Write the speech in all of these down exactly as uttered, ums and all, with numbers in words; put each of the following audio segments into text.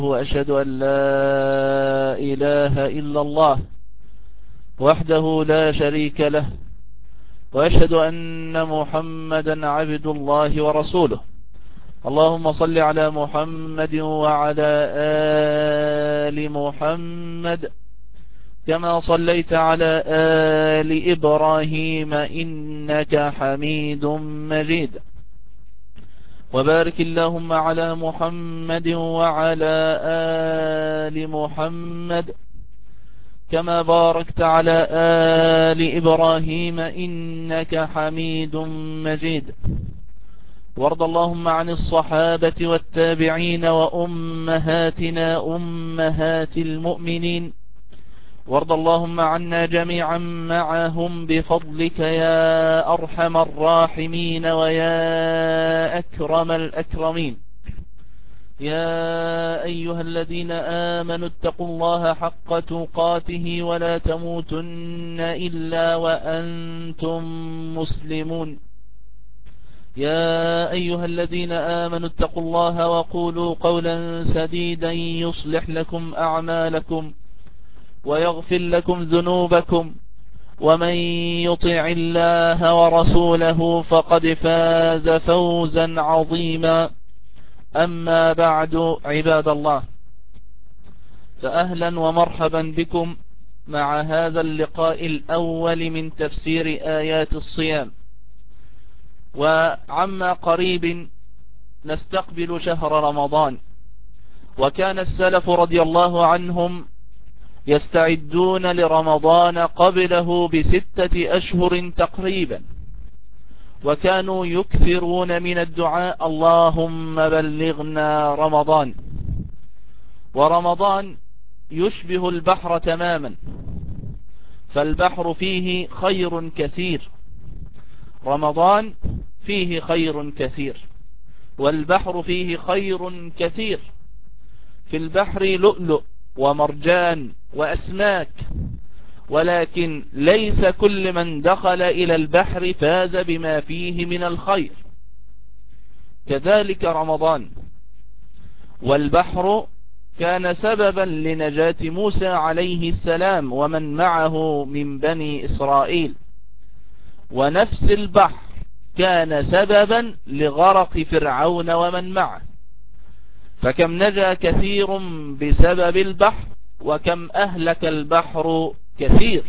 وأشهد أن لا إله إلا الله وحده لا شريك له، وأشهد أن محمدا عبد الله ورسوله. اللهم صل على محمد وعلى آل محمد كما صليت على آل إبراهيم إنك حميد مجيد، وبارك اللهم على محمد وعلى آل محمد كما باركت على آل إبراهيم إنك حميد مجيد. وارض اللهم عن الصحابة والتابعين وأمهاتنا أمهات المؤمنين، وارض اللهم عنا جميعا معهم بفضلك يا أرحم الراحمين ويا أكرم الأكرمين. يا أيها الذين آمنوا اتقوا الله حق تقاته ولا تموتن إلا وأنتم مسلمون. يا أيها الذين آمنوا اتقوا الله وقولوا قولا سديدا يصلح لكم أعمالكم ويغفر لكم ذنوبكم، ومن يطع الله ورسوله فقد فاز فوزا عظيما. أما بعد، عباد الله، فأهلا ومرحبا بكم مع هذا اللقاء الأول من تفسير آيات الصيام. وعما قريب نستقبل شهر رمضان، وكان السلف رضي الله عنهم يستعدون لرمضان قبله بستة أشهر تقريبا، وكانوا يكثرون من الدعاء اللهم بلغنا رمضان. ورمضان يشبه البحر تماما، فالبحر فيه خير كثير، رمضان فيه خير كثير، والبحر فيه خير كثير. في البحر لؤلؤ ومرجان وأسماك، ولكن ليس كل من دخل إلى البحر فاز بما فيه من الخير. كذلك رمضان، والبحر كان سببا لنجاة موسى عليه السلام ومن معه من بني إسرائيل، ونفس البحر كان سببا لغرق فرعون ومن معه. فكم نجا كثير بسبب البحر، وكم أهلك البحر كثير.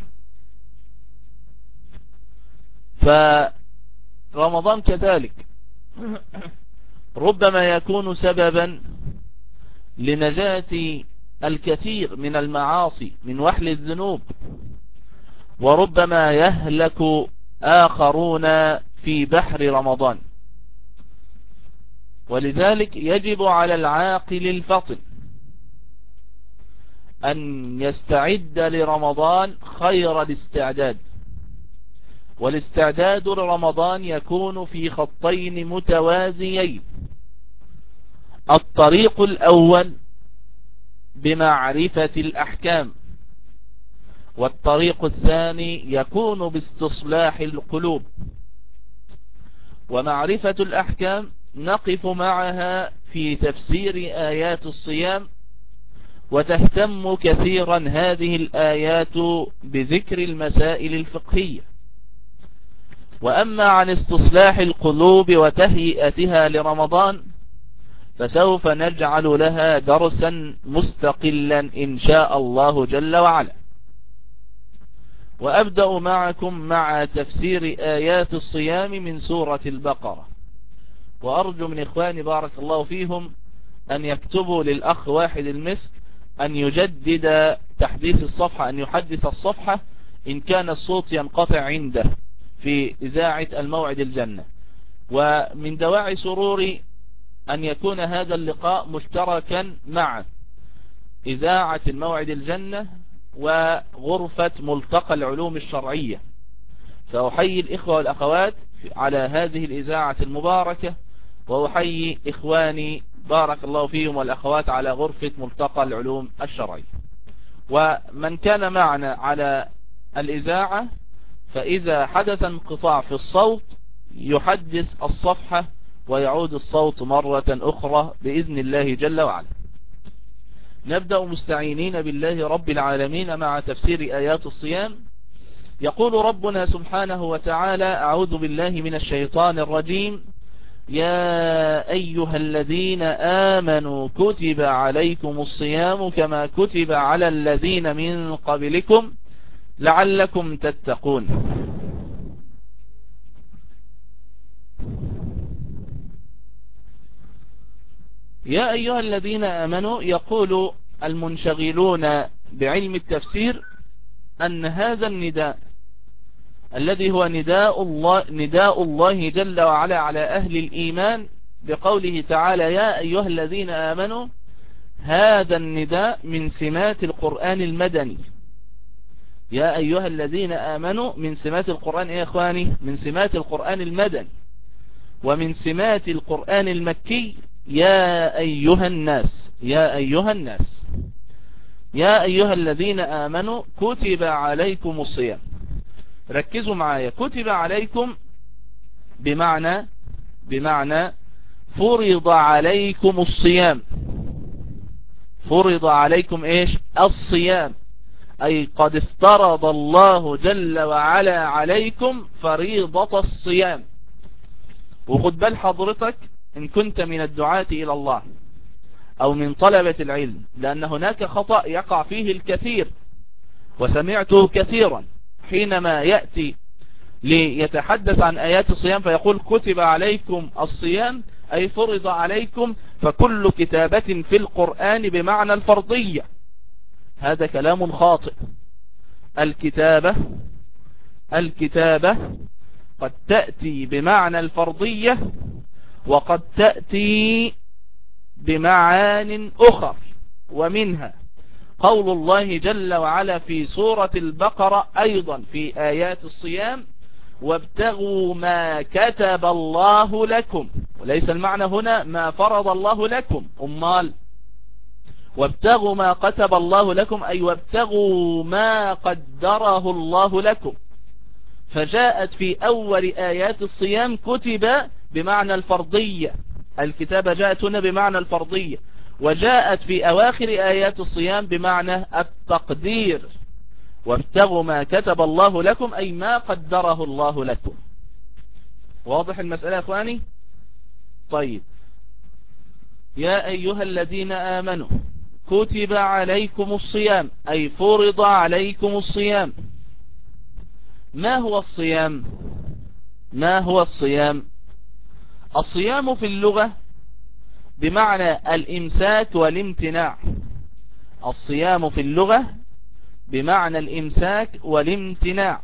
فرمضان كذلك ربما يكون سببا لنجاة الكثير من المعاصي من وحل الذنوب، وربما يهلك آخرون في بحر رمضان. ولذلك يجب على العاقل الفطن أن يستعد لرمضان خير الاستعداد. والاستعداد لرمضان يكون في خطين متوازيين: الطريق الأول بمعرفة الأحكام، والطريق الثاني يكون باستصلاح القلوب. ومعرفة الأحكام نقف معها في تفسير آيات الصيام، وتهتم كثيرا هذه الآيات بذكر المسائل الفقهية. وأما عن استصلاح القلوب وتهيئتها لرمضان فسوف نجعل لها درسا مستقلا إن شاء الله جل وعلا. وأبدأ معكم مع تفسير آيات الصيام من سورة البقرة. وأرجو من إخواني بارك الله فيهم أن يكتبوا للأخ واحد المسك أن يجدد تحديث الصفحة، أن يحدث الصفحة إن كان الصوت ينقطع عنده في إذاعة الموعد الجنة. ومن دواعي سروري أن يكون هذا اللقاء مشتركا مع إذاعة الموعد الجنة وغرفة ملتقى العلوم الشرعية. فأحيي الإخوة والأخوات على هذه الإذاعة المباركة، وأحيي إخواني بارك الله فيهم والأخوات على غرفة ملتقى العلوم الشرعية. ومن كان معنا على الإذاعة فإذا حدث انقطاع في الصوت يحدث الصفحة ويعود الصوت مرة أخرى بإذن الله جل وعلا. نبدأ مستعينين بالله رب العالمين مع تفسير آيات الصيام. يقول ربنا سبحانه وتعالى: أعوذ بالله من الشيطان الرجيم. يا أيها الذين آمنوا كتب عليكم الصيام كما كتب على الذين من قبلكم لعلكم تتقون. يا أيها الذين آمنوا، يقول المنشغلون بعلم التفسير أن هذا النداء الذي هو نداء الله, نداء الله جل وعلا على أهل الإيمان بقوله تعالى: يا أيها الذين آمنوا، هذا النداء من سمات القرآن المدني. يا أيها الذين آمنوا من سمات القرآن إيه يا إخواني؟ من سمات القرآن المدني. ومن سمات القرآن المكي يا أيها الناس. يا أيها الناس يا أيها الذين آمنوا كتب عليكم الصيام. ركزوا معايا، كتب عليكم بمعنى بمعنى فرض عليكم الصيام. فرض عليكم ايش؟ الصيام، اي قد افترض الله جل وعلا عليكم فريضة الصيام. وخد بال حضرتك ان كنت من الدعاة الى الله او من طلبة العلم، لان هناك خطأ يقع فيه الكثير وسمعته كثيرا حينما يأتي ليتحدث عن آيات الصيام فيقول: كتب عليكم الصيام أي فرض عليكم، فكل كتابة في القرآن بمعنى الفرضية. هذا كلام خاطئ. الكتابة الكتابة قد تأتي بمعنى الفرضية وقد تأتي بمعان أخر، ومنها قول الله جل وعلا في سورة البقرة أيضا في آيات الصيام: وابتغوا ما كتب الله لكم. وليس المعنى هنا ما فرض الله لكم، أمال وابتغوا ما كتب الله لكم أي وابتغوا ما قدره الله لكم. فجاءت في أول آيات الصيام كتب بمعنى الفرضية، الكتابة جاءت هنا بمعنى الفرضية، وجاءت في أواخر آيات الصيام بمعنى التقدير: وابتغوا ما كتب الله لكم أي ما قدره الله لكم. واضح المسألة يا أخواني؟ طيب، يا أيها الذين آمنوا كتب عليكم الصيام أي فرض عليكم الصيام. ما هو الصيام؟ ما هو الصيام؟ الصيام في اللغة بمعنى الإمساك والامتناع. الصيام في اللغة بمعنى الإمساك والامتناع.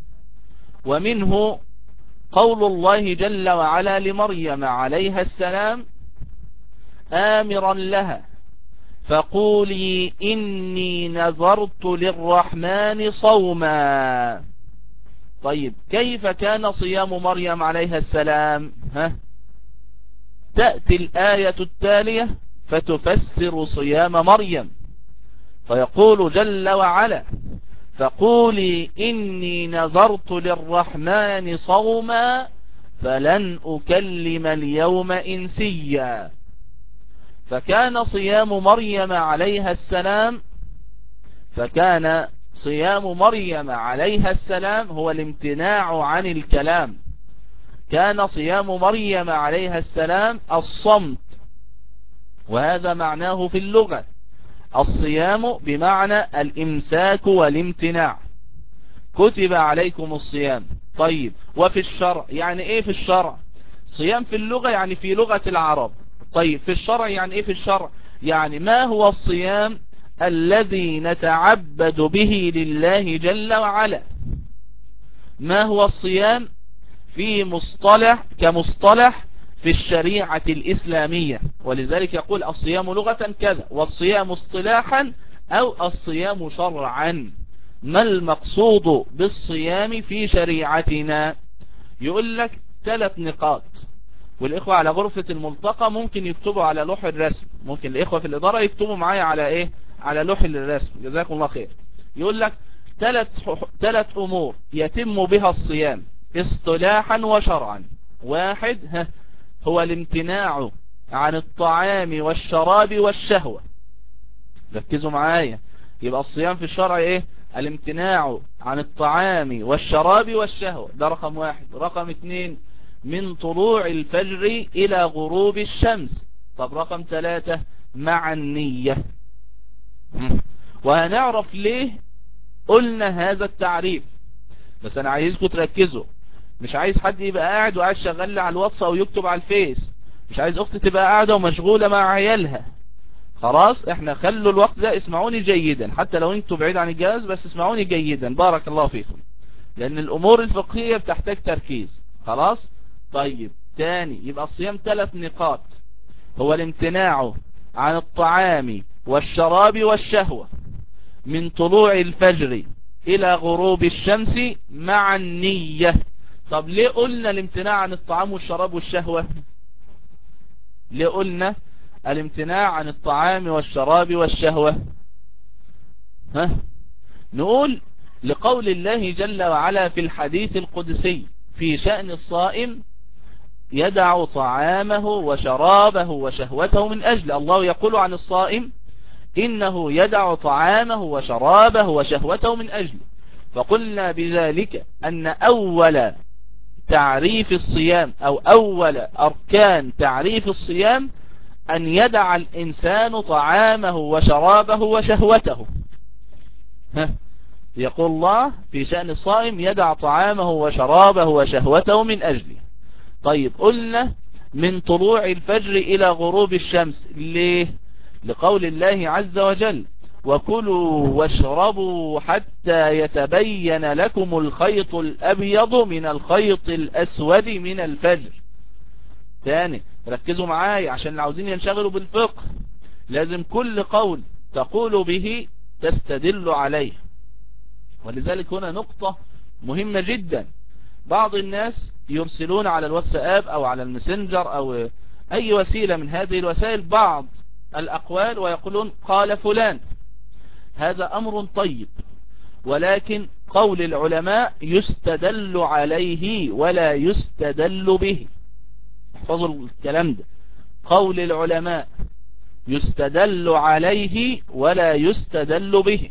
ومنه قول الله جل وعلا لمريم عليها السلام آمرا لها: فقولي إني نذرت للرحمن صوما. طيب، كيف كان صيام مريم عليها السلام؟ ها؟ تأتي الآية التالية فتفسر صيام مريم، فيقول جل وعلا: فقولي إني نذرت للرحمن صوما فلن أكلم اليوم إنسيا. فكان صيام مريم عليها السلام فكان صيام مريم عليها السلام هو الامتناع عن الكلام. كان صيام مريم عليها السلام الصمت، وهذا معناه في اللغة. الصيام بمعنى الإمساك والامتناع. كتب عليكم الصيام. طيب، وفي الشرع يعني ايه؟ في الشرع صيام في اللغة يعني في لغة العرب. طيب، في الشرع يعني ايه؟ في الشرع يعني ما هو الصيام الذي نتعبد به لله جل وعلا. ما هو الصيام في مصطلح كمصطلح في الشريعة الإسلامية. ولذلك يقول الصيام لغة كذا، والصيام اصطلاحا أو الصيام شرعا. ما المقصود بالصيام في شريعتنا؟ يقول لك ثلاث نقاط، والإخوة على غرفة الملتقى ممكن يكتبوا على لوح الرسم. ممكن الإخوة في الإدارة يكتبوا معايا على إيه؟ على لوح الرسم، جزاكم الله خير. يقول لك ثلاث ثلاث أمور يتم بها الصيام اصطلاحا وشرعا. واحد هو الامتناع عن الطعام والشراب والشهوة. ركزوا معايا. يبقى الصيام في الشرع ايه؟ الامتناع عن الطعام والشراب والشهوة، ده رقم واحد. رقم اتنين من طلوع الفجر الى غروب الشمس. طب رقم ثلاثة مع النية. وهنعرف ليه قلنا هذا التعريف، بس انا عايزكم تركزوا. مش عايز حد يبقى قاعد وقاعد شغال على الواتس او يكتب على الفيس. مش عايز اختي تبقى قاعدة ومشغولة مع عيالها. خلاص احنا خلوا الوقت ده، اسمعوني جيدا حتى لو انتوا بعيد عن الجهاز، بس اسمعوني جيدا بارك الله فيكم، لان الامور الفقهية بتحتاج تركيز. خلاص طيب تاني، يبقى الصيام ثلاث نقاط: هو الامتناع عن الطعام والشراب والشهوة من طلوع الفجر الى غروب الشمس مع النية. طب ليه قلنا الامتناع عن الطعام والشراب والشهوة؟ ليه قلنا الامتناع عن الطعام والشراب والشهوة؟ ها نقول لقول الله جل وعلا في الحديث القدسي في شأن الصائم: يدع طعامه وشرابه وشهوته من أجل. الله يقول عن الصائم: إنه يدع طعامه وشرابه وشهوته من أجل. فقلنا بذلك أن أول تعريف الصيام أو أول أركان تعريف الصيام أن يدع الإنسان طعامه وشرابه وشهوته. ها يقول الله في شأن الصائم: يدع طعامه وشرابه وشهوته من أجله. طيب قلنا من طلوع الفجر إلى غروب الشمس. ليه؟ لقول الله عز وجل: وكلوا واشربوا حتى يتبين لكم الخيط الأبيض من الخيط الأسود من الفجر. تاني ركزوا معاي عشان اللي عاوزين ينشغلوا بالفقه، لازم كل قول تقول به تستدل عليه. ولذلك هنا نقطة مهمة جدا. بعض الناس يرسلون على الواتساب او على الماسنجر او اي وسيلة من هذه الوسائل بعض الاقوال ويقولون قال فلان. هذا امر طيب، ولكن قول العلماء يستدل عليه ولا يستدل به. احفظوا الكلام ده، قول العلماء يستدل عليه ولا يستدل به.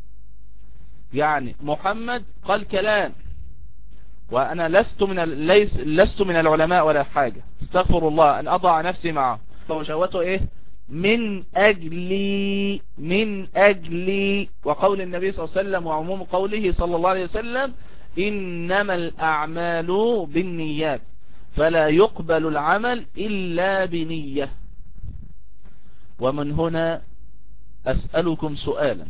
يعني محمد قال كلام وانا لست من ال... ليس لست من العلماء ولا حاجة، استغفر الله ان اضع نفسي معه، فشوته ايه؟ من اجلي من اجلي. وقول النبي صلى الله عليه وسلم وعموم قوله صلى الله عليه وسلم: انما الاعمال بالنيات فلا يقبل العمل الا بنية. ومن هنا اسألكم سؤالا،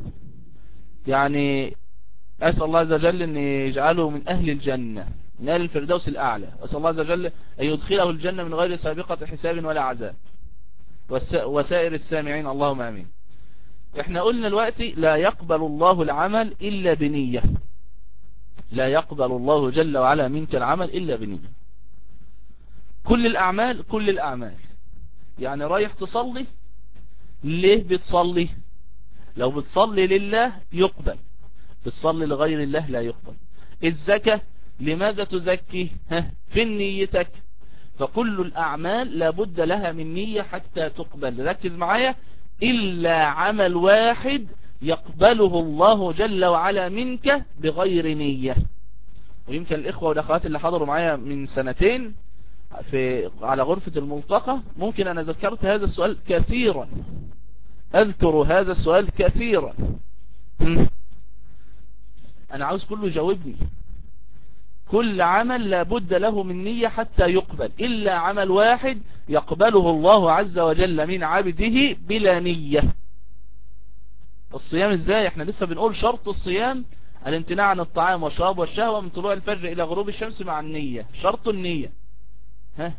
يعني أسأل الله عز وجل أن يجعله من أهل الجنة، من أهل الفردوس الأعلى، وأسأل الله عز وجل أن يدخله الجنة من غير سابقة حساب ولا عذاب، وسائر السامعين اللهم آمين. احنا قلنا الوقت لا يقبل الله العمل إلا بنية، لا يقبل الله جل وعلا منك العمل إلا بنية. كل الأعمال كل الأعمال يعني رايح تصلي، ليه بتصلي؟ لو بتصلي لله يقبل، بتصلي لغير الله لا يقبل. الزكاة لماذا تزكي؟ ها في نيتك. فكل الأعمال لابد لها من نية حتى تقبل. ركز معايا، إلا عمل واحد يقبله الله جل وعلا منك بغير نية. ويمكن الإخوة والأخوات اللي حضروا معايا من سنتين في على غرفة الملتقى، ممكن أنا ذكرت هذا السؤال كثيرا، أذكر هذا السؤال كثيرا. أنا عاوز كله يجاوبني. كل عمل لابد له من نية حتى يقبل، إلا عمل واحد يقبله الله عز وجل من عبده بلا نية. الصيام ازاي؟ احنا لسه بنقول شرط الصيام الامتناع عن الطعام والشراب والشهوة من طلوع الفجر إلى غروب الشمس مع النية. شرط النية. ها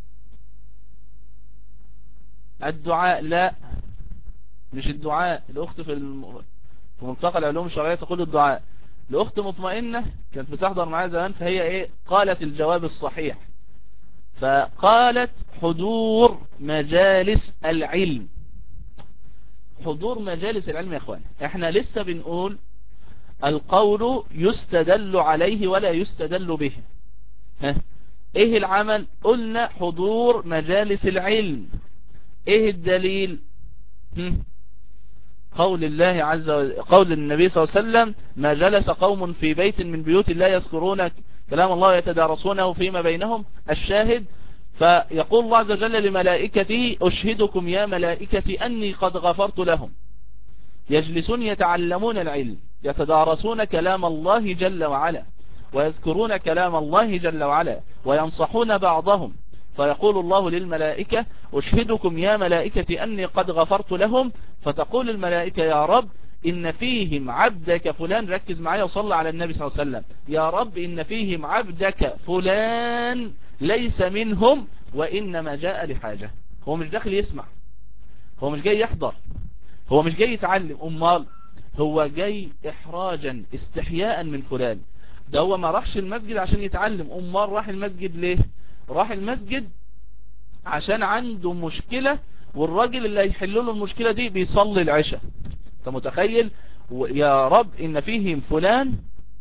الدعاء؟ لا مش الدعاء. الأخت في الم... في ملتقى العلوم الشرعية تقول الدعاء. الأخت مطمئنة كانت بتحضر معايا زمان، فهي ايه قالت الجواب الصحيح، فقالت حضور مجالس العلم. حضور مجالس العلم يا اخوان، احنا لسه بنقول القول يستدل عليه ولا يستدل به. ها ايه العمل؟ قلنا حضور مجالس العلم. ايه الدليل؟ هم؟ قول الله عز وجل، قول النبي صلى الله عليه وسلم: ما جلس قوم في بيت من بيوت الله يذكرون كلام الله يتدارسونه فيما بينهم. الشاهد: فيقول الله عز وجل لملائكته: أشهدكم يا ملائكتي أني قد غفرت لهم. يجلسون يتعلمون العلم، يتدارسون كلام الله جل وعلا، ويذكرون كلام الله جل وعلا، وينصحون بعضهم. فيقول الله للملائكة: أشهدكم يا ملائكتي أني قد غفرت لهم. فتقول الملائكة: يا رب إن فيهم عبدك فلان. ركز معايا وصلى على النبي صلى الله عليه وسلم. يا رب إن فيهم عبدك فلان ليس منهم وإنما جاء لحاجة. هو مش داخل يسمع، هو مش جاي يحضر، هو مش جاي يتعلم، أمال هو جاي إحراجا استحياء من فلان. ده هو ما راحش المسجد عشان يتعلم، أمال راح المسجد ليه؟ راح المسجد عشان عنده مشكلة، والراجل اللي هيحل له المشكلة دي بيصلي العشاء. انت متخيل؟ يا رب إن فيهم فلان،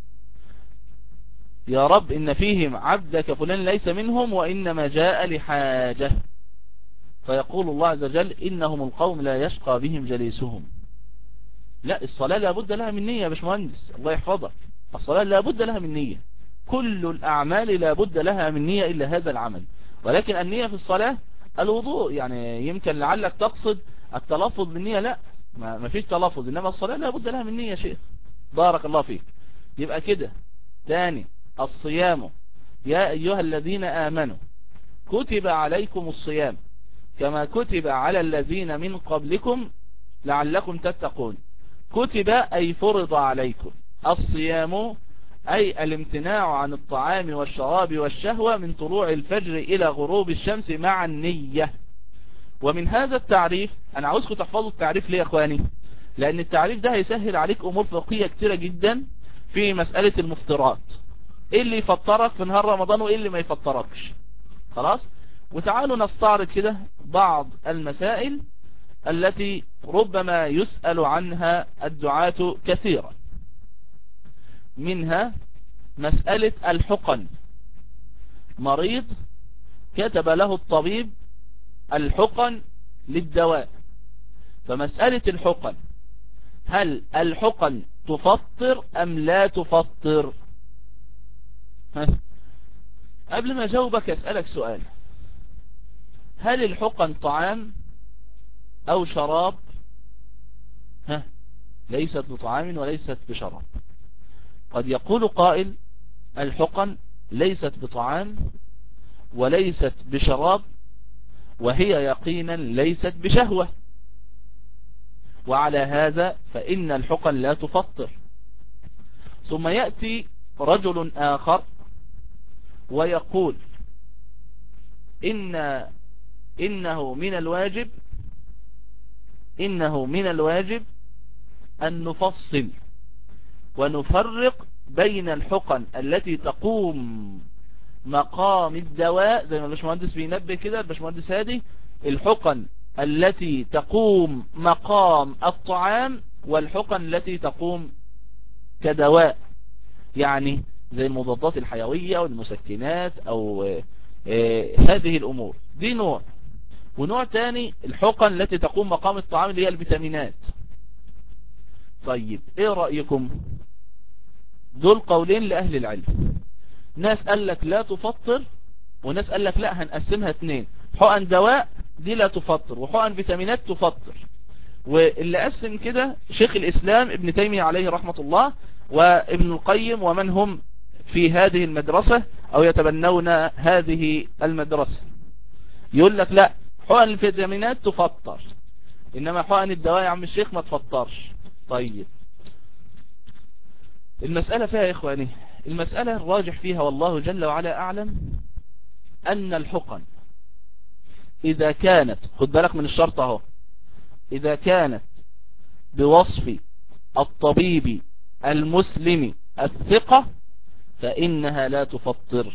يا رب إن فيهم عبدك فلان ليس منهم وإنما جاء لحاجة. فيقول الله عز وجل: إنهم القوم لا يشقى بهم جليسهم. لا، الصلاة لابد لها من نية يا باشمهندس، الله يحفظك. الصلاة لابد لها من نية، كل الأعمال لابد لها من نية إلا هذا العمل. ولكن النية في الصلاة الوضوء، يعني يمكن لعلك تقصد التلفظ بالنية، لا ما فيش تلفظ، إنما الصلاة لابد لها من نية يا شيخ، بارك الله فيك. يبقى كده تاني: الصيام يا أيها الذين آمنوا كتب عليكم الصيام كما كتب على الذين من قبلكم لعلكم تتقون. كتب أي فرض عليكم. الصيام أي الامتناع عن الطعام والشراب والشهوة من طلوع الفجر إلى غروب الشمس مع النية. ومن هذا التعريف، أنا عاوزكم تحفظوا التعريف ليه يا أخواني؟ لأن التعريف ده هيسهل عليك أمور فقهية كتيرة جدا في مسألة المفطرات. إيه اللي يفطرك في نهار رمضان وإيه اللي ما يفطركش؟ خلاص؟ وتعالوا نستعرض كده بعض المسائل التي ربما يسأل عنها الدعاة كثيرا. منها مسألة الحقن. مريض كتب له الطبيب الحقن للدواء، فمسألة الحقن: هل الحقن تفطر أم لا تفطر؟ ها؟ قبل ما أجاوبك أسألك سؤال: هل الحقن طعام أو شراب؟ ها؟ ليست بطعام وليست بشراب. قد يقول قائل: الحقن ليست بطعام وليست بشراب، وهي يقينا ليست بشهوة، وعلى هذا فإن الحقن لا تفطر. ثم يأتي رجل آخر ويقول: إن إنه من الواجب إنه من الواجب أن نفصل ونفرق بين الحقن التي تقوم مقام الدواء، زي ما الباشمهندس بينبه كده، الباشمهندس هادي، الحقن التي تقوم مقام الطعام والحقن التي تقوم كدواء، يعني زي المضادات الحيوية أو المسكنات أو آه هذه الأمور دي نوع. ونوع تاني الحقن التي تقوم مقام الطعام اللي هي الفيتامينات. طيب ايه رأيكم؟ دول قولين لأهل العلم. ناس قال لك لا تفطر، وناس قال لك لا هنقسمها اتنين: حقن دواء دي لا تفطر، وحقن فيتامينات تفطر. واللي قسم كده شيخ الإسلام ابن تيمية عليه رحمة الله، وابن القيم، ومن هم في هذه المدرسة أو يتبنون هذه المدرسة. يقول لك لا، حقن الفيتامينات تفطر، إنما حقن الدواء يا عم الشيخ ما تفطرش. طيب المسألة فيها يا إخواني، المسألة الراجح فيها والله جل وعلا أعلم أن الحقن إذا كانت، خد بالك من الشرط اهو، إذا كانت بوصف الطبيب المسلم الثقة فإنها لا تفطر.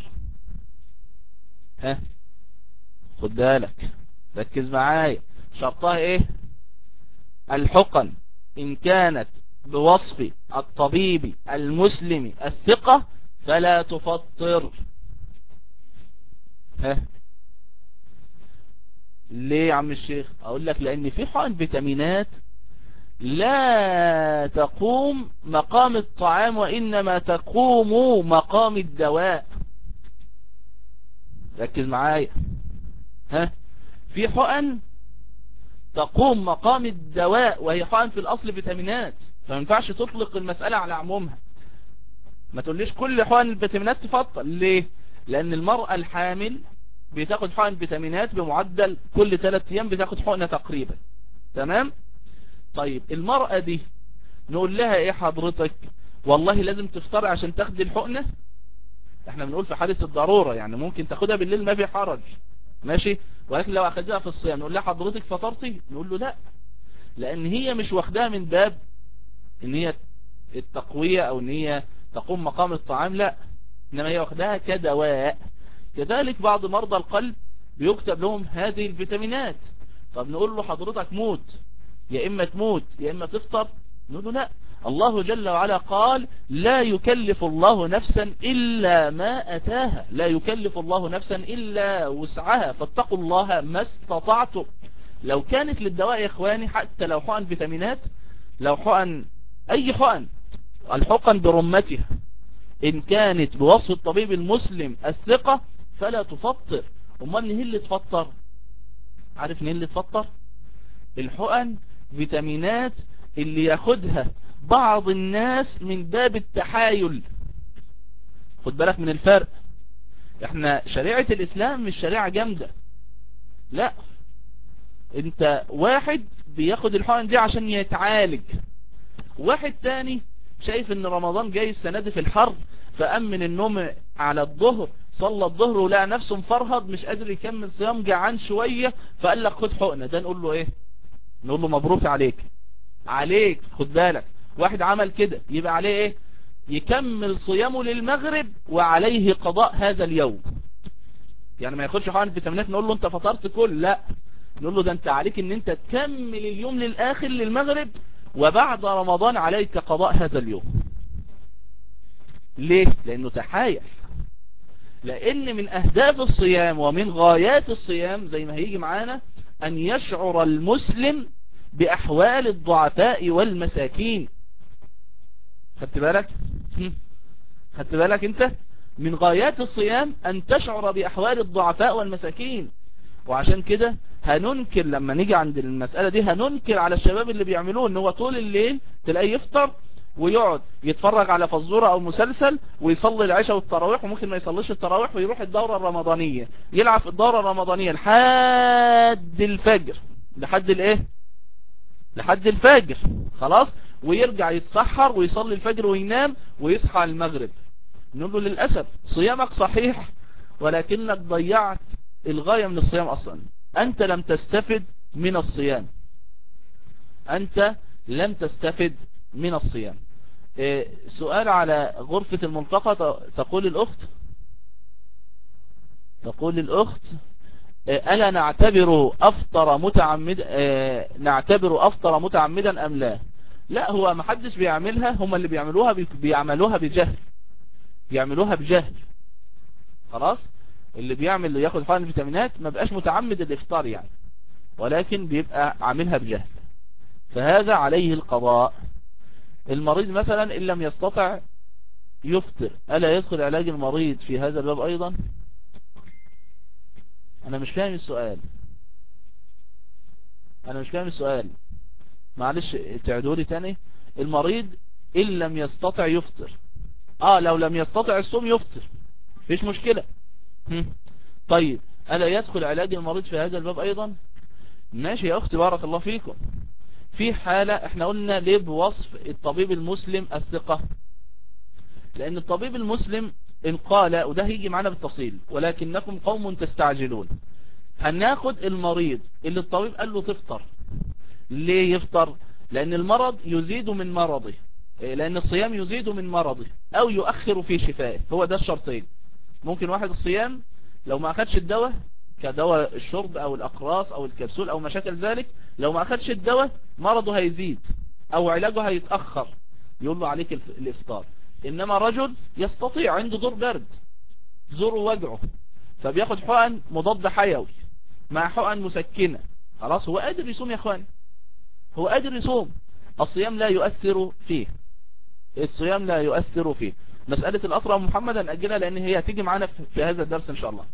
ها خد بالك، ركز معايا، شرطها ايه؟ الحقن إن كانت بوصف الطبيب المسلم الثقة فلا تفطر. ها ليه يا عم الشيخ؟ اقول لك لان في حقن فيتامينات لا تقوم مقام الطعام وإنما تقوم مقام الدواء. ركز معايا. ها، في حقن تقوم مقام الدواء وهي حقن في الأصل فيتامينات، فما ينفعش تطلق المسألة على عمومها. ما تقوليش كل حقن الفيتامينات تفضل. ليه؟ لأن المرأة الحامل بتاخد حقن فيتامينات بمعدل كل ثلاث أيام بتاخد حقنة تقريبا. تمام؟ طيب المرأة دي نقول لها ايه حضرتك؟ والله لازم تفطر عشان تاخد الحقنة. احنا بنقول في حالة الضرورة، يعني ممكن تاخدها بالليل ما في حرج، ماشي. ولكن لو اخدها في الصيام نقول لها حضرتك فطرتي؟ نقول له لا، لان هي مش واخدها من باب ان هي التقوية او ان هي تقوم مقام الطعام، لا، انما هي واخدها كدواء. كذلك بعض مرضى القلب بيكتب لهم هذه الفيتامينات. طب نقول له حضرتك موت، يا اما تموت يا اما تفطر؟ نقول له لا، الله جل وعلا قال لا يكلف الله نفسا الا ما اتاها، لا يكلف الله نفسا الا وسعها، فاتقوا الله ما استطعتم. لو كانت للدواء يا اخواني، حتى لو حقن فيتامينات، لو حقن اي حقن، الحقن برمتها ان كانت بوصف الطبيب المسلم الثقة فلا تفطر. امال نهي اللي تفطر؟ عارف نهي اللي تفطر؟ الحقن فيتامينات اللي ياخدها بعض الناس من باب التحايل. خد بالك من الفرق. احنا شريعة الاسلام مش شريعة جامدة، لا، انت واحد بياخد الحقن دي عشان يتعالج، واحد تاني شايف ان رمضان جاي السنة دي في الحر، فأمن النوم على الظهر، صلى الظهر ولقى نفسه مفرهد مش قادر يكمل صيام، جعان شوية، فقال لك خد حقنة. ده نقول له ايه؟ نقول له مبروك عليك عليك. خد بالك، واحد عمل كده يبقى عليه ايه؟ يكمل صيامه للمغرب وعليه قضاء هذا اليوم. يعني ما ياخدش حقن فيتامينات نقول له انت فطرت كل، لا، نقول له ده انت عليك ان انت تكمل اليوم للاخر للمغرب، وبعد رمضان عليك قضاء هذا اليوم. ليه؟ لانه تحايل. لان من اهداف الصيام ومن غايات الصيام زي ما هيجي معانا ان يشعر المسلم باحوال الضعفاء والمساكين. خدت بالك؟ خدت بالك انت؟ من غايات الصيام ان تشعر باحوال الضعفاء والمساكين. وعشان كده هننكر لما نيجي عند المسألة دي، هننكر على الشباب اللي بيعملوه ان هو طول الليل تلاقيه يفطر ويقعد يتفرج على فزورة او مسلسل ويصلي العشاء والتراويح، وممكن ما يصليش التراويح ويروح الدورة الرمضانية يلعب في الدورة الرمضانية لحد الفجر. لحد الايه؟ لحد الفجر، خلاص، ويرجع يتسحر ويصلي الفجر وينام ويصحى المغرب. نقول له للأسف صيامك صحيح، ولكنك ضيعت الغاية من الصيام أصلا. أنت لم تستفد من الصيام، أنت لم تستفد من الصيام. إيه، سؤال على غرفة الملتقى. تقول الأخت تقول الأخت إيه، ألا نعتبر أفطر متعمد إيه، نعتبر أفطر متعمدا أم لا؟ لا، هو ما حدش بيعملها، هم اللي بيعملوها بيعملوها بجهل، بيعملوها بجهل. خلاص، اللي بيعمل اللي ياخد حقن الفيتامينات ما بقاش متعمد الافطار يعني، ولكن بيبقى عاملها بجهل، فهذا عليه القضاء. المريض مثلا ان لم يستطع يفطر، ألا يدخل علاج المريض في هذا الباب ايضا؟ انا مش فاهم السؤال، انا مش فاهم السؤال، معلش تعيدوا لي تاني. المريض ان لم يستطع يفطر، اه لو لم يستطع الصوم يفطر مفيش مشكلة. طيب ألا يدخل علاج المريض في هذا الباب أيضا؟ ماشي يا أختي، بارك الله فيكم. في حالة احنا قلنا ليه بوصف الطبيب المسلم الثقة؟ لأن الطبيب المسلم إن قال، وده هيجي معنا بالتفصيل، ولكنكم قوم تستعجلون، هناخد المريض اللي الطبيب قال له تفطر. ليه يفطر؟ لأن المرض يزيد من مرضه، لأن الصيام يزيد من مرضه أو يؤخر في شفائه. هو ده الشرطين. ممكن واحد الصيام لو ما أخدش الدواء كدواء الشرب أو الأقراص أو الكبسول أو مشاكل ذلك، لو ما أخدش الدواء مرضه هيزيد أو علاجه هيتأخر، يقول له عليك الإفطار. إنما رجل يستطيع، عنده دور برد، زوره وجعه، فبياخد حقن مضاد حيوي مع حقن مسكنة، خلاص هو قادر يصوم يا اخوان، هو قادر يصوم. الصيام لا يؤثر فيه، الصيام لا يؤثر فيه. مسألة الأطرى محمد نأجلها لأن هي هتيجي معانا في هذا الدرس إن شاء الله.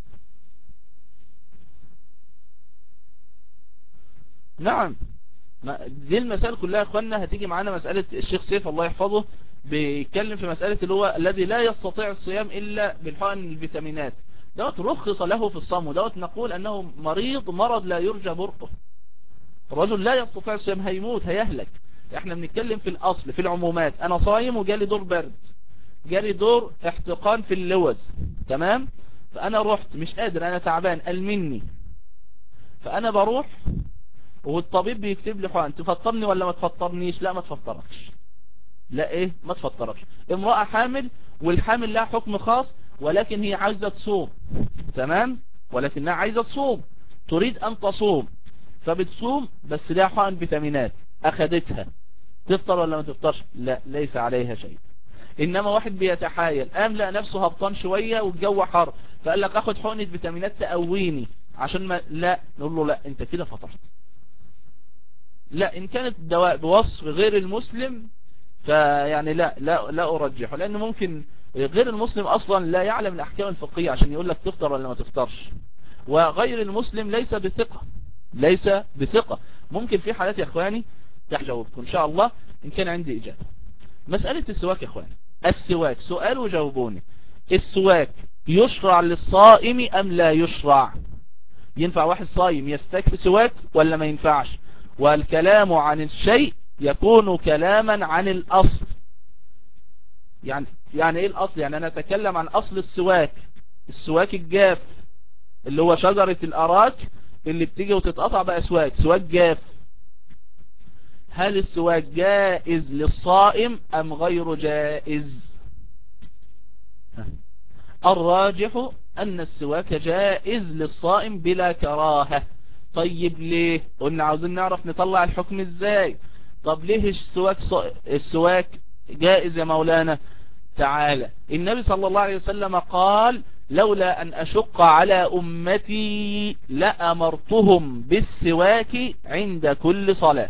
نعم، دي المسائل كلها يا اخوانا هتيجي معانا. مسألة الشيخ سيف الله يحفظه بيتكلم في مسألة اللي هو الذي لا يستطيع الصيام إلا بالحقن الفيتامينات، دوت رخص له في الصوم، ودوت نقول أنه مريض مرض لا يرجى برؤه. الرجل لا يستطيع الصيام، هيموت هيهلك. احنا بنتكلم في الأصل في العمومات. أنا صايم وجالي دور برد، جالي دور احتقان في اللوز، تمام، فأنا رحت مش قادر، أنا تعبان قال مني، فأنا بروح والطبيب بيكتب لي حقن، تفطرني ولا ما تفطرنيش؟ لا ما تفطركش. لا ايه ما تفطركش. امرأة حامل والحامل لها حكم خاص، ولكن هي عايزة تصوم، تمام، ولكنها عايزة تصوم، تريد ان تصوم، فبتصوم بس لها حقن فيتامينات اخدتها، تفطر ولا ما تفطرش؟ لا ليس عليها شيء. انما واحد بيتحايل، قام لقى نفسه هبطان شوية والجو حر، فقال لك اخد حقنة فيتامينات تقويني عشان ما، لا نقول له لا انت كده فطرت. لا ان كانت الدواء بوصف غير المسلم فيعني لا لا لا ارجحه، لان ممكن غير المسلم اصلا لا يعلم الاحكام الفقهيه عشان يقول لك تفطر ولا ما تفطرش، وغير المسلم ليس بثقه، ليس بثقه. ممكن في حالات يا اخواني تجاوبكم ان شاء الله ان كان عندي اجابه. مساله السواك يا اخواني، السواك سؤال وجاوبوني، السواك يشرع للصائم ام لا يشرع؟ ينفع واحد صايم يستك سواك ولا ما ينفعش؟ والكلام عن الشيء يكون كلاما عن الأصل. يعني يعني ايه الأصل؟ يعني انا اتكلم عن أصل السواك، السواك الجاف اللي هو شجرة الأراك اللي بتيجي وتتقطع بقى سواك، سواك جاف. هل السواك جائز للصائم أم غير جائز؟ الراجح أن السواك جائز للصائم بلا كراهة. طيب ليه؟ قلنا عاوزين نعرف نطلع الحكم ازاي. طب ليه السواك السواك جائز يا مولانا؟ تعالى، النبي صلى الله عليه وسلم قال لولا أن أشق على أمتي لأمرتهم بالسواك عند كل صلاة.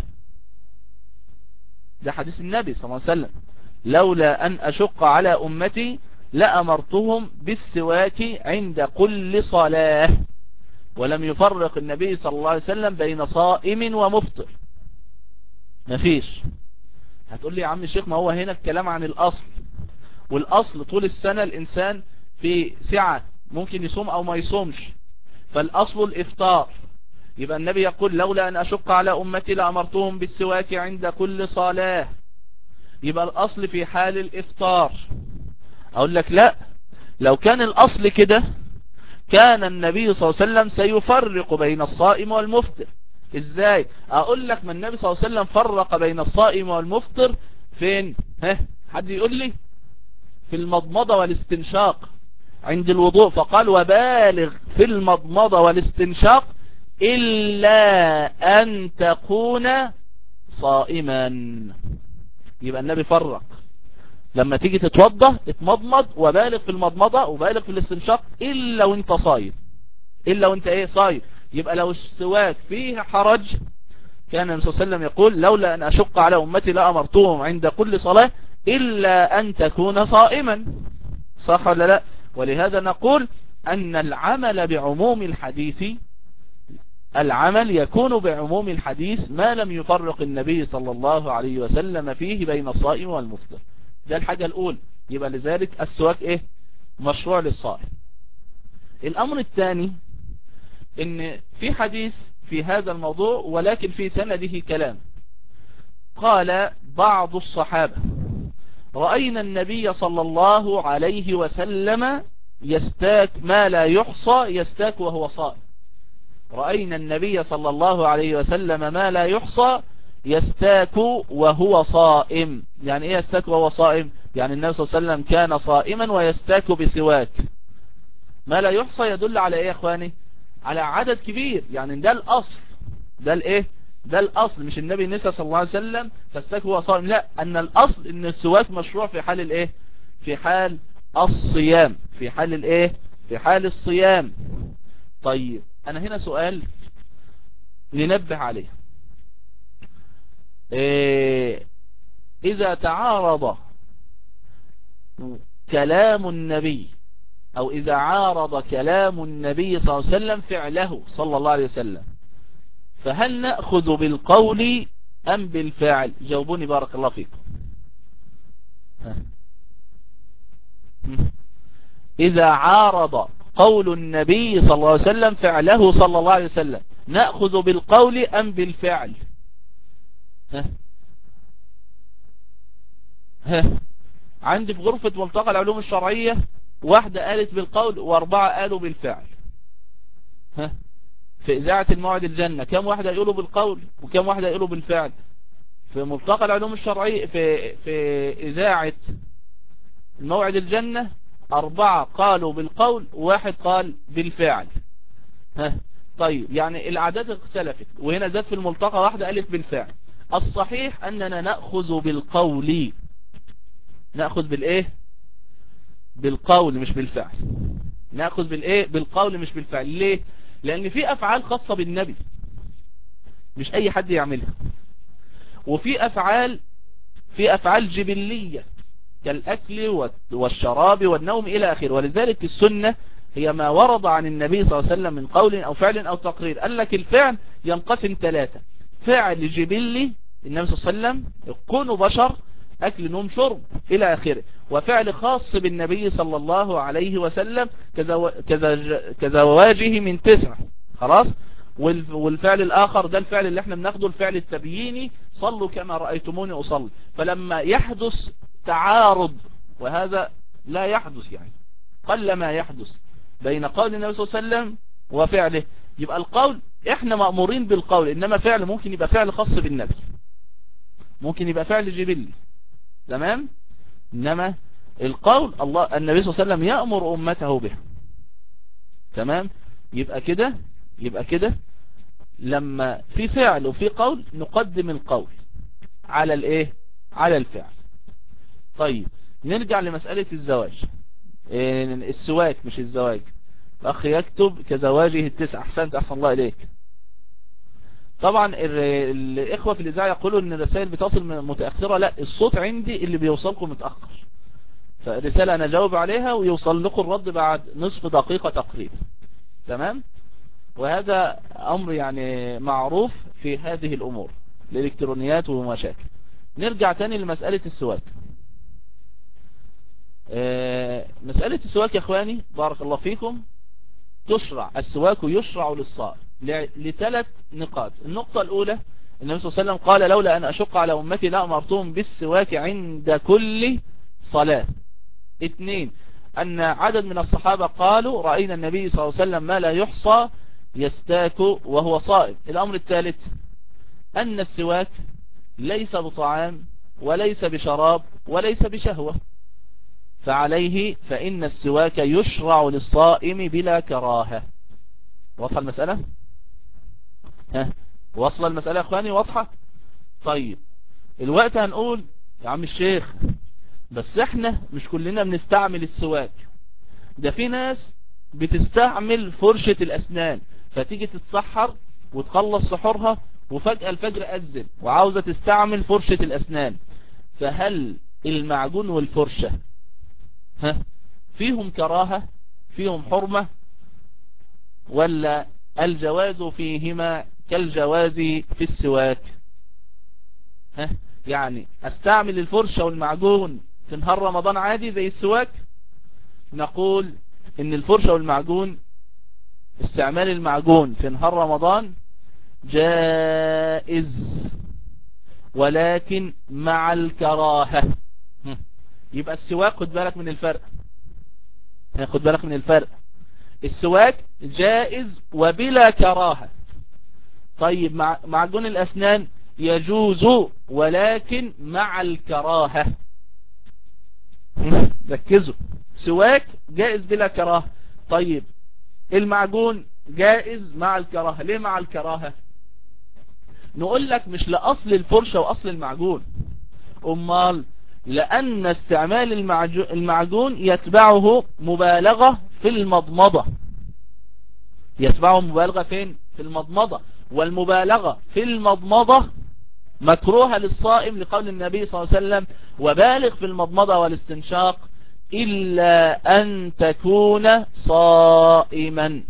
ده حديث النبي صلى الله عليه وسلم، لولا أن أشق على أمتي لأمرتهم بالسواك عند كل صلاة. ولم يفرق النبي صلى الله عليه وسلم بين صائم ومفطر، مفيش. هتقول لي يا عم الشيخ ما هو هنا الكلام عن الأصل، والأصل طول السنة الإنسان في سعة ممكن يصوم أو ما يصومش، فالأصل الإفطار. يبقى النبي يقول لولا أن أشق على أمتي لأمرتهم بالسواك عند كل صلاة، يبقى الأصل في حال الإفطار. أقول لك لا، لو كان الأصل كده كان النبي صلى الله عليه وسلم سيفرق بين الصائم والمفطر. ازاي؟ اقول لك ما النبي صلى الله عليه وسلم فرق بين الصائم والمفطر فين؟ ها حد يقول لي؟ في المضمضة والاستنشاق عند الوضوء، فقال وبالغ في المضمضة والاستنشاق إلا أن تكون صائما. يبقى النبي فرق، لما تيجي تتوضى اتمضمض وبالغ في المضمضة وبالغ في الاستنشاق إلا وانت صايم، إلا وانت ايه صايم. يبقى لو السواك فيه حرج كان النبي صلى الله عليه وسلم يقول لولا أن أشق على أمتي لأمرتهم عند كل صلاة إلا أن تكون صائما. صح ولا لا؟ ولهذا نقول أن العمل بعموم الحديث، العمل يكون بعموم الحديث ما لم يفرق النبي صلى الله عليه وسلم فيه بين الصائم والمفطر. ده الحاجة الأولى. يبقى لذلك السواك ايه؟ مشروع للصائم. الأمر الثاني ان في حديث في هذا الموضوع ولكن في سنده كلام. قال بعض الصحابة رأينا النبي صلى الله عليه وسلم يستاك ما لا يحصى يستاك وهو صائم. رأينا النبي صلى الله عليه وسلم ما لا يحصى يستاك وهو صائم. يعني ايه يستاك وهو صائم؟ يعني النبي صلى الله عليه وسلم كان صائما ويستاك بسواك. ما لا يحصى يدل على ايه يا اخواني؟ على عدد كبير. يعني ده الاصل، ده الايه؟ ده الاصل. مش النبي نسى صلى الله عليه وسلم فاستاك وهو صائم، لا، ان الاصل ان السواك مشروع في حال الايه؟ في حال الصيام، في حال الايه؟ في حال الصيام. طيب انا هنا سؤال ننبه عليه. إيه إذا تعارض كلام النبي أو إذا عارض كلام النبي صلى الله عليه وسلم فعله صلى الله عليه وسلم، فهل نأخذ بالقول أم بالفعل؟ جاوبوني بارك الله فيكم. إذا عارض قول النبي صلى الله عليه وسلم فعله صلى الله عليه وسلم، نأخذ بالقول أم بالفعل؟ ها ها عندي في غرفة ملتقى العلوم الشرعية واحدة قالت بالقول واربعة قالوا بالفعل. ها في إذاعة الموعد الجنة كم واحدة يقولوا بالقول وكم واحدة يقولوا بالفعل؟ في ملتقى العلوم الشرعية في في إذاعة الموعد الجنة أربعة قالوا بالقول وواحد قال بالفعل. ها طيب يعني الأعداد اختلفت، وهنا زاد في الملتقى واحدة قالت بالفعل. الصحيح أننا نأخذ بالقول، نأخذ بالإيه؟ بالقول مش بالفعل. نأخذ بالإيه؟ بالقول مش بالفعل. ليه؟ لأن في أفعال خاصة بالنبي مش أي حد يعملها، وفي أفعال في أفعال جبلية كالأكل والشراب والنوم إلى آخره. ولذلك السنة هي ما ورد عن النبي صلى الله عليه وسلم من قول أو فعل أو تقرير. قال لك الفعل ينقسم ثلاثة: فعل جبلي النبي صلى الله عليه وسلم يكون بشر، أكل نوم شرب إلى آخره، وفعل خاص بالنبي صلى الله عليه وسلم كزواجه من تسعة. خلاص. والفعل الآخر ده الفعل اللي احنا بناخده الفعل التبييني، صلوا كما رأيتموني أصلي. فلما يحدث تعارض، وهذا لا يحدث يعني قل ما يحدث بين قول النبي صلى الله عليه وسلم وفعله، يبقى القول احنا مأمورين بالقول، انما فعل ممكن يبقى فعل خاص بالنبي، ممكن يبقى فعل جبلي. تمام. انما القول الله النبي صلى الله عليه وسلم يأمر امته به. تمام. يبقى كده يبقى كده لما في فعل وفي قول نقدم القول على الايه؟ على الفعل. طيب نرجع لمسألة الزواج، السواك مش الزواج. الأخ يكتب كزواجه التسع. أحسنت، أحسن الله إليك. طبعا الإخوة في الإذاعة يقولوا أن الرسائل بتصل متأخرة. لا، الصوت عندي اللي بيوصلكم متأخر، فالرسالة أنا جاوب عليها ويوصل لكم الرد بعد نصف دقيقة تقريبا. تمام. وهذا أمر يعني معروف في هذه الأمور الإلكترونيات ومشاكل. نرجع تاني لمسألة السواك. مسألة السواك يا اخواني بارك الله فيكم، تشرع السواك يشرع للصائم لثلاث نقاط. النقطة الأولى النبي صلى الله عليه وسلم قال: لولا أن أشق على أمتي لأمرتهم بالسواك عند كل صلاة. اثنين، أن عدد من الصحابة قالوا: رأينا النبي صلى الله عليه وسلم ما لا يحصى يستاك وهو صائم. الأمر الثالث أن السواك ليس بطعام وليس بشراب وليس بشهوة، فعليه فإن السواك يشرع للصائم بلا كراهة. واضحة المسألة؟ ها واصلة المسألة يا اخواني؟ واضحة؟ طيب الوقت هنقول يا عم الشيخ بس احنا مش كلنا بنستعمل السواك، ده في ناس بتستعمل فرشة الأسنان، فتيجي تتسحر وتخلص سحورها وفجأة الفجر أذن وعاوزة تستعمل فرشة الأسنان، فهل المعجون والفرشة ها فيهم كراهة فيهم حرمة، ولا الجواز فيهما كالجواز في السواك؟ ها يعني استعمل الفرشة والمعجون في نهار رمضان عادي زي السواك؟ نقول ان الفرشة والمعجون استعمال المعجون في نهار رمضان جائز ولكن مع الكراهة. يبقى السواك خد بالك من الفرق، خد بالك من الفرق. السواك جائز وبلا كراهة. طيب مع معجون الأسنان يجوز ولكن مع الكراهة. ركزوا، سواك جائز بلا كراهة. طيب المعجون جائز مع الكراهة. ليه مع الكراهة؟ نقول لك مش لأصل الفرشة وأصل المعجون، أمال لأن استعمال المعجون يتبعه مبالغة في المضمضة. يتبعه مبالغة فين؟ في المضمضة، والمبالغة في المضمضة مكروهة للصائم لقول النبي صلى الله عليه وسلم وبالغ في المضمضة والاستنشاق إلا أن تكون صائما.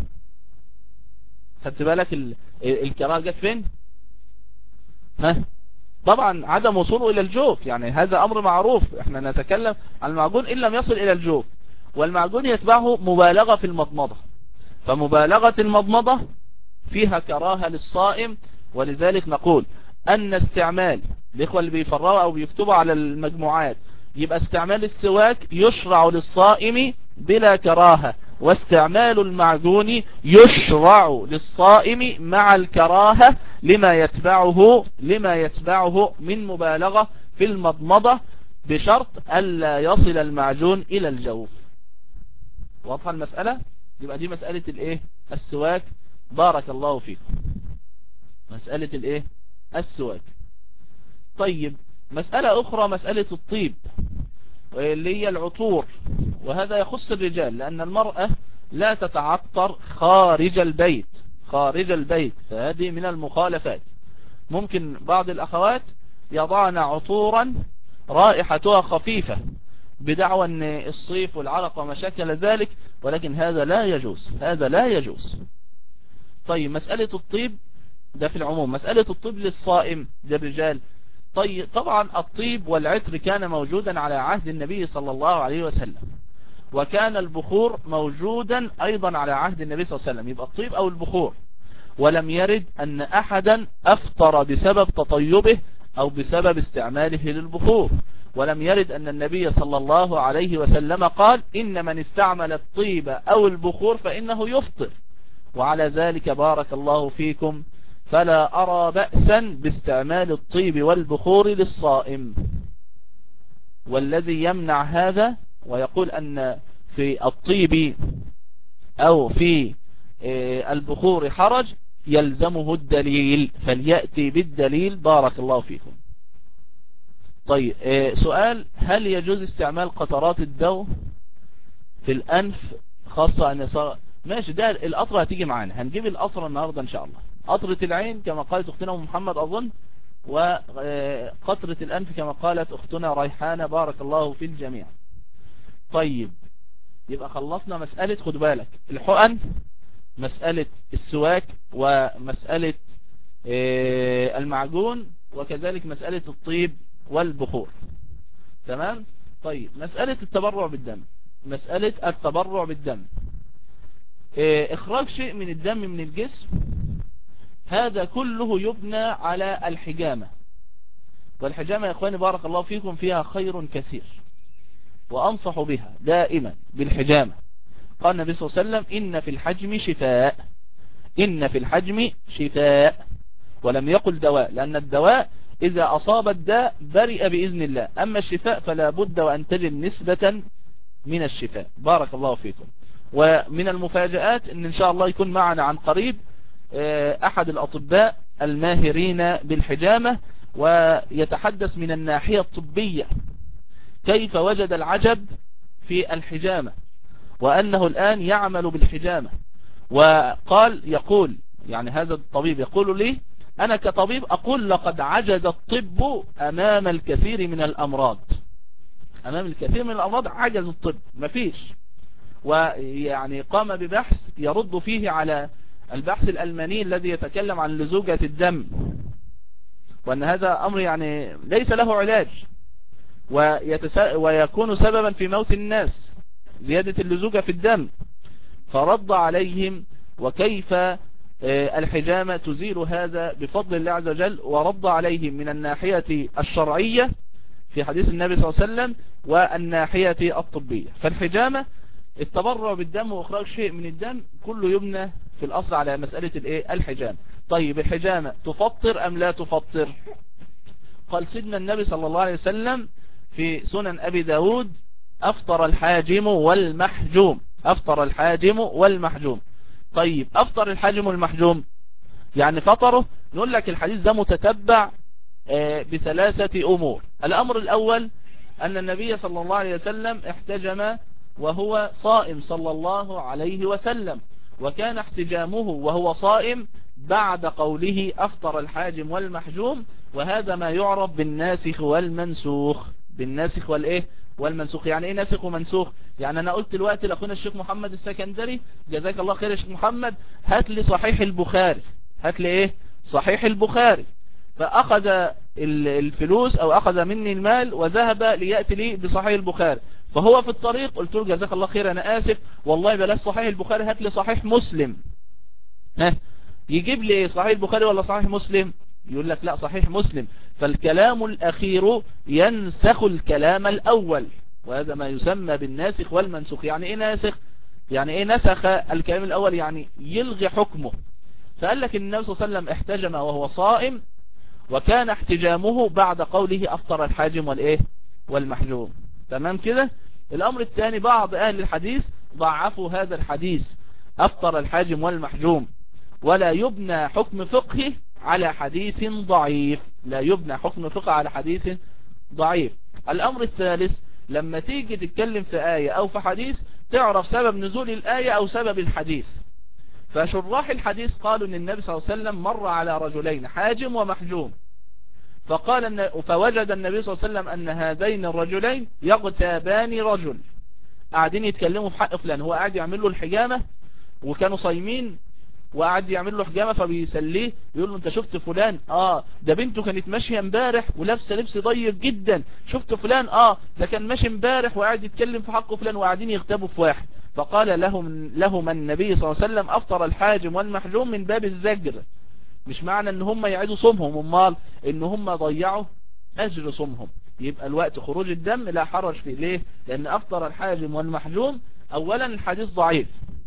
خدت بالك الكراهة جت فين؟ ها طبعا عدم وصوله إلى الجوف، يعني هذا أمر معروف. احنا نتكلم عن المعجون إن لم يصل إلى الجوف، والمعجون يتبعه مبالغة في المضمضة، فمبالغة المضمضة فيها كراهة للصائم. ولذلك نقول أن استعمال الإخوة اللي بيفرقوا أو بيكتبوا على المجموعات، يبقى استعمال السواك يشرع للصائم بلا كراهة، واستعمال المعجون يشرع للصائم مع الكراهة لما يتبعه لما يتبعه من مبالغة في المضمضة، بشرط ألا يصل المعجون إلى الجوف. واضحة المسألة؟ يبقى دي مسألة الايه السواك. بارك الله فيكم. مسألة الايه السواك. طيب مسألة أخرى، مسألة الطيب اللي هي العطور، وهذا يخص الرجال، لأن المرأة لا تتعطر خارج البيت خارج البيت فهذه من المخالفات. ممكن بعض الأخوات يضعن عطورا رائحتها خفيفة بدعوى أن الصيف والعرق وما شكل ذلك، ولكن هذا لا يجوز هذا لا يجوز. طيب مسألة الطيب ده في العموم. مسألة الطيب للصائم للرجال، طيب طبعا الطيب والعطر كان موجودا على عهد النبي صلى الله عليه وسلم، وكان البخور موجودا أيضا على عهد النبي صلى الله عليه وسلم، يبقى الطيب أو البخور. ولم يرد أن أحدا أفطر بسبب تطيبه أو بسبب استعماله للبخور، ولم يرد أن النبي صلى الله عليه وسلم قال إن من استعمل الطيب أو البخور فإنه يفطر. وعلى ذلك بارك الله فيكم فلا أرى بأسا باستعمال الطيب والبخور للصائم. والذي يمنع هذا ويقول أن في الطيب أو في البخور حرج يلزمه الدليل، فليأتي بالدليل. بارك الله فيكم. طيب سؤال، هل يجوز استعمال قطرات الدو في الأنف خاصة أن صار ماشي؟ ده القطرة هتيجي معانا، هنجيب القطرة النهاردة إن شاء الله. قطرة العين كما قالت أختنا محمد أظن، وقطرة الأنف كما قالت أختنا ريحانة. بارك الله في الجميع. طيب يبقى خلصنا مسألة، خد بالك، الحقن، مسألة السواك، ومسألة المعجون، وكذلك مسألة الطيب والبخور. تمام. طيب مسألة التبرع بالدم، مسألة التبرع بالدم، إخراج شيء من الدم من الجسم، هذا كله يبنى على الحجامة. والحجامة يا إخواني بارك الله فيكم فيها خير كثير، وأنصح بها دائما بالحجامة. قال النبي صلى الله عليه وسلم إن في الحجم شفاء إن في الحجم شفاء ولم يقل دواء، لأن الدواء إذا أصاب الداء برئ بإذن الله، أما الشفاء فلا بد وأن تجد نسبة من الشفاء. بارك الله فيكم. ومن المفاجآت إن إن شاء الله يكون معنا عن قريب أحد الأطباء الماهرين بالحجامة، ويتحدث من الناحية الطبية كيف وجد العجب في الحجامة، وأنه الآن يعمل بالحجامة. وقال يقول يعني هذا الطبيب يقول لي أنا كطبيب أقول لقد عجز الطب أمام الكثير من الأمراض أمام الكثير من الأمراض عجز الطب، مفيش. ويعني قام ببحث يرد فيه على البحث الألماني الذي يتكلم عن لزوجة الدم، وأن هذا أمر يعني ليس له علاج ويتس... ويكون سببا في موت الناس، زيادة اللزوجة في الدم. فرد عليهم وكيف الحجامة تزيل هذا بفضل الله عز وجل، ورد عليهم من الناحية الشرعية في حديث النبي صلى الله عليه وسلم والناحية الطبية. فالحجامة التبرع بالدم وإخراج شيء من الدم كله يبنى في الأصل على مسألة الايه الحجامة. طيب الحجامة تفطر أم لا تفطر؟ قال سيدنا النبي صلى الله عليه وسلم في سنن أبي داود أفطر الحاجم والمحجوم أفطر الحاجم والمحجوم. طيب أفطر الحاجم والمحجوم يعني فطره، نقول لك الحديث ده متتبع بثلاثة أمور. الأمر الأول أن النبي صلى الله عليه وسلم احتجم وهو صائم صلى الله عليه وسلم، وكان احتجامه وهو صائم بعد قوله أفطر الحاجم والمحجوم، وهذا ما يعرف بالناسخ والمنسوخ. بالناسخ والإيه والمنسوخ. يعني إيه ناسخ ومنسوخ؟ يعني أنا قلت الوقت لأخونا الشيخ محمد السكندري جزاك الله خير يا شيخ محمد، هات لي صحيح البخاري، هات لي إيه صحيح البخاري، فأخذ الفلوس أو أخذ مني المال وذهب ليأتي لي بصحيح البخاري، فهو في الطريق قلت له جزاك الله خير أنا آسف والله بلاش صحيح البخاري، هات لي صحيح مسلم. ها يجيب لي صحيح البخاري ولا صحيح مسلم؟ يقول لك لا صحيح مسلم. فالكلام الأخير ينسخ الكلام الأول، وهذا ما يسمى بالناسخ والمنسوخ. يعني إيه ناسخ؟ يعني إيه نسخ الكلام الأول؟ يعني يلغي حكمه. فقال لك النبي صلى الله عليه وسلم احتجم وهو صائم، وكان احتجامه بعد قوله أفطر الحاجم والإيه والمحجوم. تمام كده. الأمر الثاني، بعض أهل الحديث ضعفوا هذا الحديث أفطر الحاجم والمحجوم، ولا يبنى حكم فقهي على حديث ضعيف، لا يبنى حكم فقه على حديث ضعيف. الأمر الثالث، لما تيجي تتكلم في آية أو في حديث تعرف سبب نزول الآية أو سبب الحديث. فشراح الحديث قالوا أن النبي صلى الله عليه وسلم مر على رجلين حاجم ومحجوم، فقال أن فوجد النبي صلى الله عليه وسلم أن هذين الرجلين يغتابان رجل، قاعدين يتكلموا في حق فلان، هو قاعد يعمل له الحجامة وكانوا صايمين، وقعد يعمل له حجامة فبيسليه يقول له انت شفت فلان؟ اه ده بنته كانت ماشية امبارح ولابسه لبس ضيق جدا. شفت فلان؟ اه ده كان ماشي امبارح وقاعد يتكلم في حقه فلان، وقاعدين يغتابوا في واحد. فقال لهم لهم النبي صلى الله عليه وسلم افطر الحاجم والمحجوم من باب الزجر، مش معنى ان هم يعيدوا صومهم، امال ان هم ضيعوا اجر صومهم. يبقى الوقت خروج الدم لا حرج فيه. ليه؟ لان افطر الحاجم والمحجوم اولا الحديث ضعيف،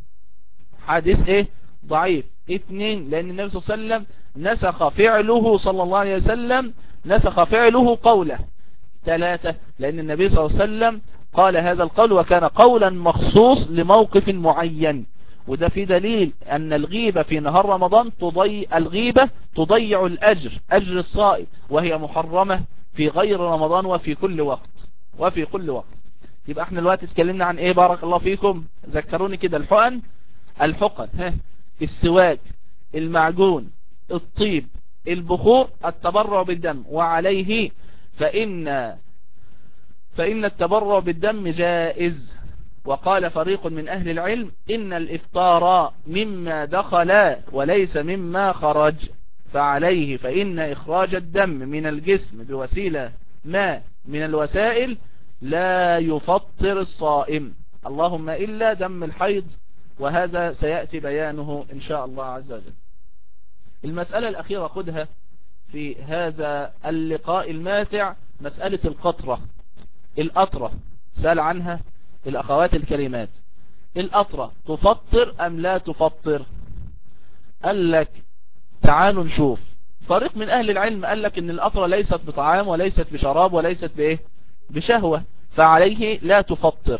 حديث ايه ضعيف. اثنين، لان النبي صلى الله عليه وسلم نسخ فعله صلى الله عليه وسلم، نسخ فعله قوله. ثلاثة، لان النبي صلى الله عليه وسلم قال هذا القول وكان قولا مخصوص لموقف معين، وده في دليل ان الغيبة في نهار رمضان تضيع، الغيبة تضيع الاجر، اجر الصائم، وهي محرمة في غير رمضان وفي كل وقت، وفي كل وقت. يبقى احنا دلوقتي اتكلمنا عن ايه بارك الله فيكم؟ ذكروني كده. الحقن، الحقن ها السواك، المعجون، الطيب، البخور، التبرع بالدم. وعليه فإن فإن التبرع بالدم جائز. وقال فريق من أهل العلم إن الإفطار مما دخل وليس مما خرج، فعليه فإن إخراج الدم من الجسم بوسيلة ما من الوسائل لا يفطر الصائم، اللهم إلا دم الحيض، وهذا سيأتي بيانه إن شاء الله عز وجل. المسألة الأخيرة خدها في هذا اللقاء الماتع، مسألة القطرة. القطرة سأل عنها الأخوات الكريمات، القطرة تفطر أم لا تفطر؟ قال لك تعالوا نشوف. فريق من أهل العلم قال لك إن القطرة ليست بطعام وليست بشراب وليست بإيه بشهوة، فعليه لا تفطر.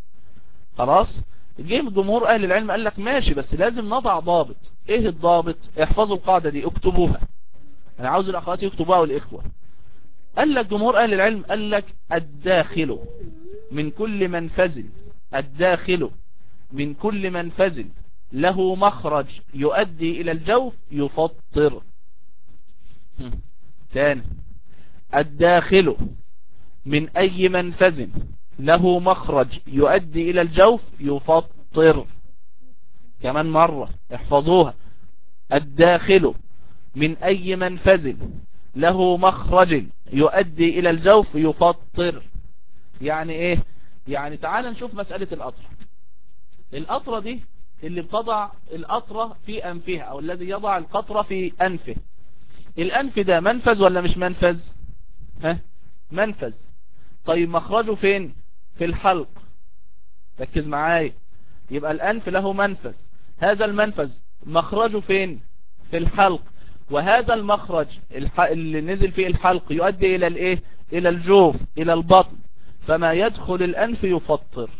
خلاص. جه جمهور أهل العلم قال لك ماشي، بس لازم نضع ضابط. ايه الضابط؟ احفظوا القاعدة دي، اكتبوها، انا عاوز الاخوات يكتبوها والاخوة. قال لك جمهور أهل العلم قال لك الداخل من كل منفذ، الداخل من كل منفذ له مخرج يؤدي الى الجوف يفطر. تاني، الداخل من اي منفذ له مخرج يؤدي الى الجوف يفطر. كمان مرة احفظوها، الداخل من اي منفذ له مخرج يؤدي الى الجوف يفطر. يعني ايه؟ يعني تعال نشوف مسألة القطرة. القطرة دي اللي بتضع القطرة في انفها، او الذي يضع القطرة في انفه. الانف ده منفذ ولا مش منفذ؟ ها منفذ. طيب مخرجه فين؟ في الحلق. ركز معايا، يبقى الانف له منفذ، هذا المنفذ مخرجه فين؟ في الحلق. وهذا المخرج اللي نزل فيه الحلق يؤدي الى الايه؟ الى الجوف، الى البطن، فما يدخل الانف يفطر.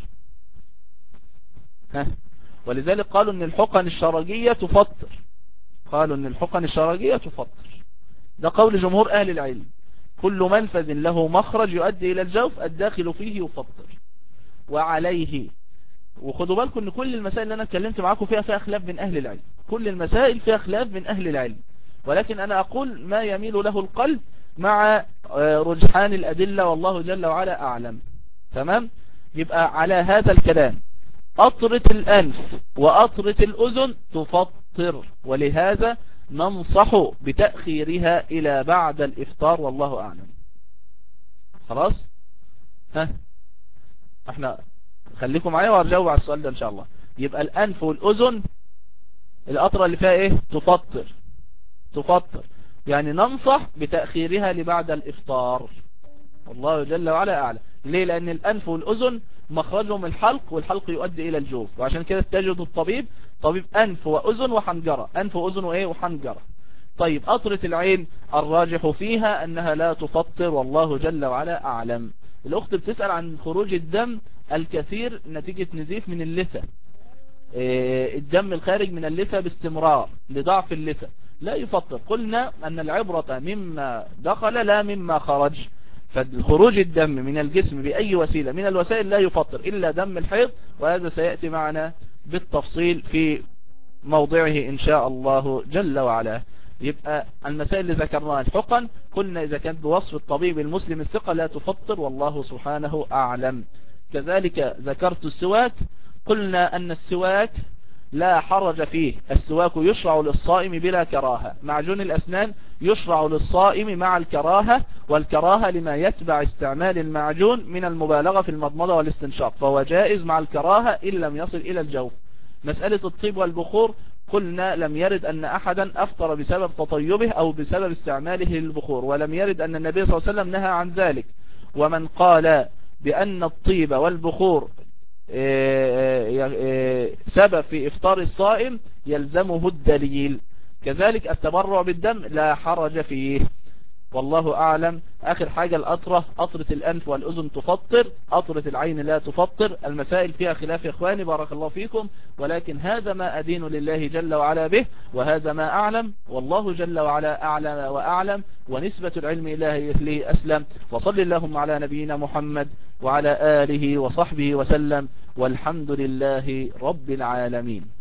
ها ولذلك قالوا ان الحقن الشرجية تفطر، قالوا ان الحقن الشرجية تفطر. ده قول جمهور اهل العلم، كل منفذ له مخرج يؤدي الى الجوف الداخل فيه يفطر. وعليه، وخدوا بالكم ان كل المسائل اللي انا اتكلمت معاكم فيها فيها خلاف بين اهل العلم، كل المسائل فيها خلاف من أهل العلم، ولكن أنا أقول ما يميل له القلب مع رجحان الأدلة، والله جل وعلا أعلم. تمام؟ يبقى على هذا الكلام قطرة الأنف وقطرة الأذن تفطر، ولهذا ننصح بتأخيرها إلى بعد الإفطار، والله أعلم. خلاص؟ ها احنا خليكم معايا وارجعوا على السؤال ده إن شاء الله. يبقى الأنف والأذن القطرة اللي فيها إيه؟ تفطر تفطر يعني ننصح بتأخيرها لبعد الإفطار، والله جل وعلا أعلم. ليه؟ لأن الأنف والأذن مخرجهم الحلق، والحلق يؤدي إلى الجوف، وعشان كده تجد الطبيب طبيب أنف وأذن وحنجرة، أنف وأذن وإيه وحنجرة. طيب قطرة العين الراجح فيها أنها لا تفطر، والله جل وعلا أعلم. الأخت بتسأل عن خروج الدم الكثير نتيجة نزيف من اللثة، الدم الخارج من اللثة باستمرار لضعف اللثة لا يفطر. قلنا أن العبرة مما دخل لا مما خرج، فخروج الدم من الجسم بأي وسيلة من الوسائل لا يفطر إلا دم الحيض، وهذا سيأتي معنا بالتفصيل في موضعه إن شاء الله جل وعلا. يبقى المسائل اللي ذكرناها الحقن قلنا إذا كانت بوصف الطبيب المسلم الثقة لا تفطر، والله سبحانه أعلم. كذلك ذكرت السواك، قلنا أن السواك لا حرج فيه، السواك يشرع للصائم بلا كراهة. معجون الأسنان يشرع للصائم مع الكراهة، والكراهة لما يتبع استعمال المعجون من المبالغة في المضمضة والاستنشاق، فهو جائز مع الكراهة إن لم يصل إلى الجوف. مسألة الطيب والبخور قلنا لم يرد أن أحدا أفطر بسبب تطيبه أو بسبب استعماله للبخور، ولم يرد أن النبي صلى الله عليه وسلم نهى عن ذلك. ومن قال بأن الطيب والبخور سبب في إفطار الصائم يلزمه الدليل. كذلك التبرع بالدم لا حرج فيه، والله أعلم. آخر حاجة القطرة، قطرة الأنف والأذن تفطر، قطرة العين لا تفطر. المسائل فيها خلاف يا إخواني بارك الله فيكم، ولكن هذا ما أدين لله جل وعلا به، وهذا ما أعلم، والله جل وعلا أعلم وأعلم، ونسبة العلم إليه أسلم. وصل اللهم على نبينا محمد وعلى آله وصحبه وسلم، والحمد لله رب العالمين.